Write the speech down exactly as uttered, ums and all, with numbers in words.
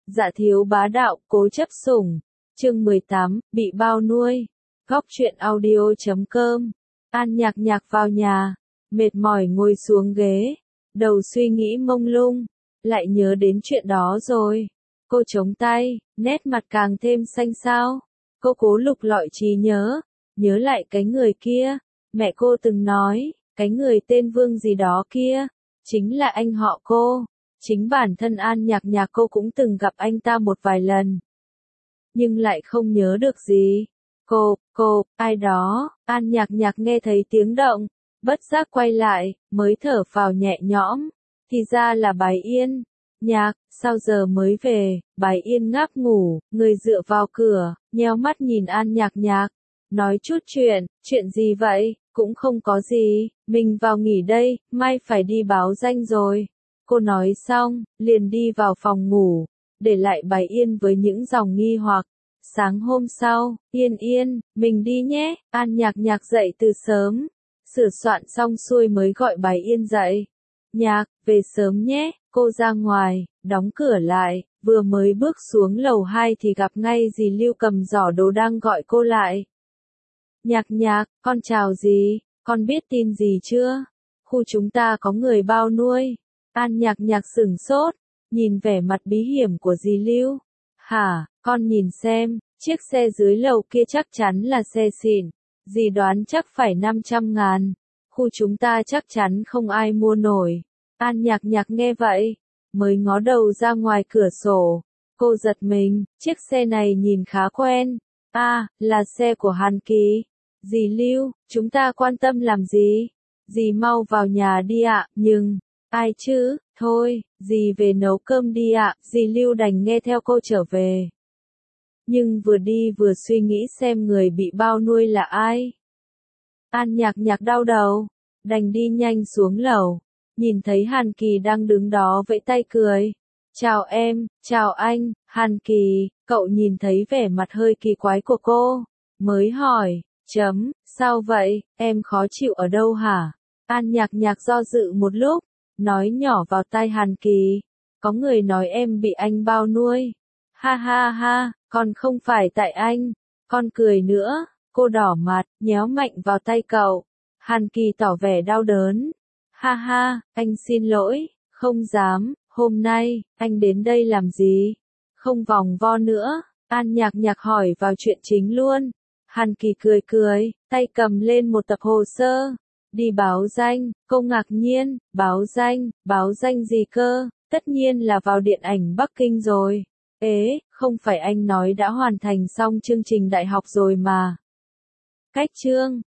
Dạ thiếu bá đạo, cố chấp sủng. Chương mười tám, bị bao nuôi. Góc truyện audio chấm com. An Nhạc Nhạc vào nhà, mệt mỏi ngồi xuống ghế, đầu suy nghĩ mông lung, lại nhớ đến chuyện đó rồi. Cô chống tay, nét mặt càng thêm xanh xao. Cô cố lục lọi trí nhớ, nhớ lại cái người kia, mẹ cô từng nói, cái người tên Vương gì đó kia, chính là anh họ cô. Chính bản thân An Nhạc Nhạc cô cũng từng gặp anh ta một vài lần. Nhưng lại không nhớ được gì. Cô, cô, ai đó, An Nhạc Nhạc nghe thấy tiếng động, bất giác quay lại, mới thở phào nhẹ nhõm. Thì ra là Bái Yên. Nhạc, sao giờ mới về? Bái Yên ngáp ngủ, người dựa vào cửa, nheo mắt nhìn An Nhạc Nhạc. Nói chút chuyện, chuyện gì vậy? Cũng không có gì, mình vào nghỉ đây, mai phải đi báo danh rồi. Cô nói xong, liền đi vào phòng ngủ, để lại Bái Yên với những dòng nghi hoặc. Sáng hôm sau, Yên Yên, mình đi nhé. An Nhạc Nhạc dậy từ sớm, sửa soạn xong xuôi mới gọi Bái Yên dậy. Nhạc, về sớm nhé. Cô ra ngoài, đóng cửa lại, vừa mới bước xuống lầu hai thì gặp ngay dì Lưu cầm giỏ đồ đang gọi cô lại. Nhạc Nhạc, con chào dì, con biết tin gì chưa? Khu chúng ta có người bao nuôi. An Nhạc Nhạc sửng sốt, nhìn vẻ mặt bí hiểm của dì Lưu. Hả, con nhìn xem, chiếc xe dưới lầu kia chắc chắn là xe xịn. Dì đoán chắc phải năm trăm ngàn. Khu chúng ta chắc chắn không ai mua nổi. An Nhạc Nhạc nghe vậy, mới ngó đầu ra ngoài cửa sổ. Cô giật mình, chiếc xe này nhìn khá quen. À, là xe của Hàn Kỳ. Dì Lưu, chúng ta quan tâm làm gì? Dì mau vào nhà đi ạ, nhưng... Ai chứ, thôi, dì về nấu cơm đi ạ, dì Lưu đành nghe theo cô trở về. Nhưng vừa đi vừa suy nghĩ xem người bị bao nuôi là ai. An Nhạc Nhạc đau đầu, đành đi nhanh xuống lầu, nhìn thấy Hàn Kỳ đang đứng đó vẫy tay cười. Chào em, chào anh, Hàn Kỳ, cậu nhìn thấy vẻ mặt hơi kỳ quái của cô, mới hỏi, chấm, sao vậy, em khó chịu ở đâu hả? An Nhạc Nhạc do dự một lúc, nói nhỏ vào tai Hàn Kỳ, có người nói em bị anh bao nuôi. Ha ha ha, còn không phải tại anh. Con cười nữa, cô đỏ mặt, nhéo mạnh vào tay cậu. Hàn Kỳ tỏ vẻ đau đớn. Ha ha, anh xin lỗi, không dám, hôm nay, anh đến đây làm gì? Không vòng vo nữa, An Nhạc Nhạc hỏi vào chuyện chính luôn. Hàn Kỳ cười cười, tay cầm lên một tập hồ sơ. Đi báo danh, cô ngạc nhiên, báo danh, báo danh gì cơ, tất nhiên là vào điện ảnh Bắc Kinh rồi. Ế, không phải anh nói đã hoàn thành xong chương trình đại học rồi mà. Cách chương,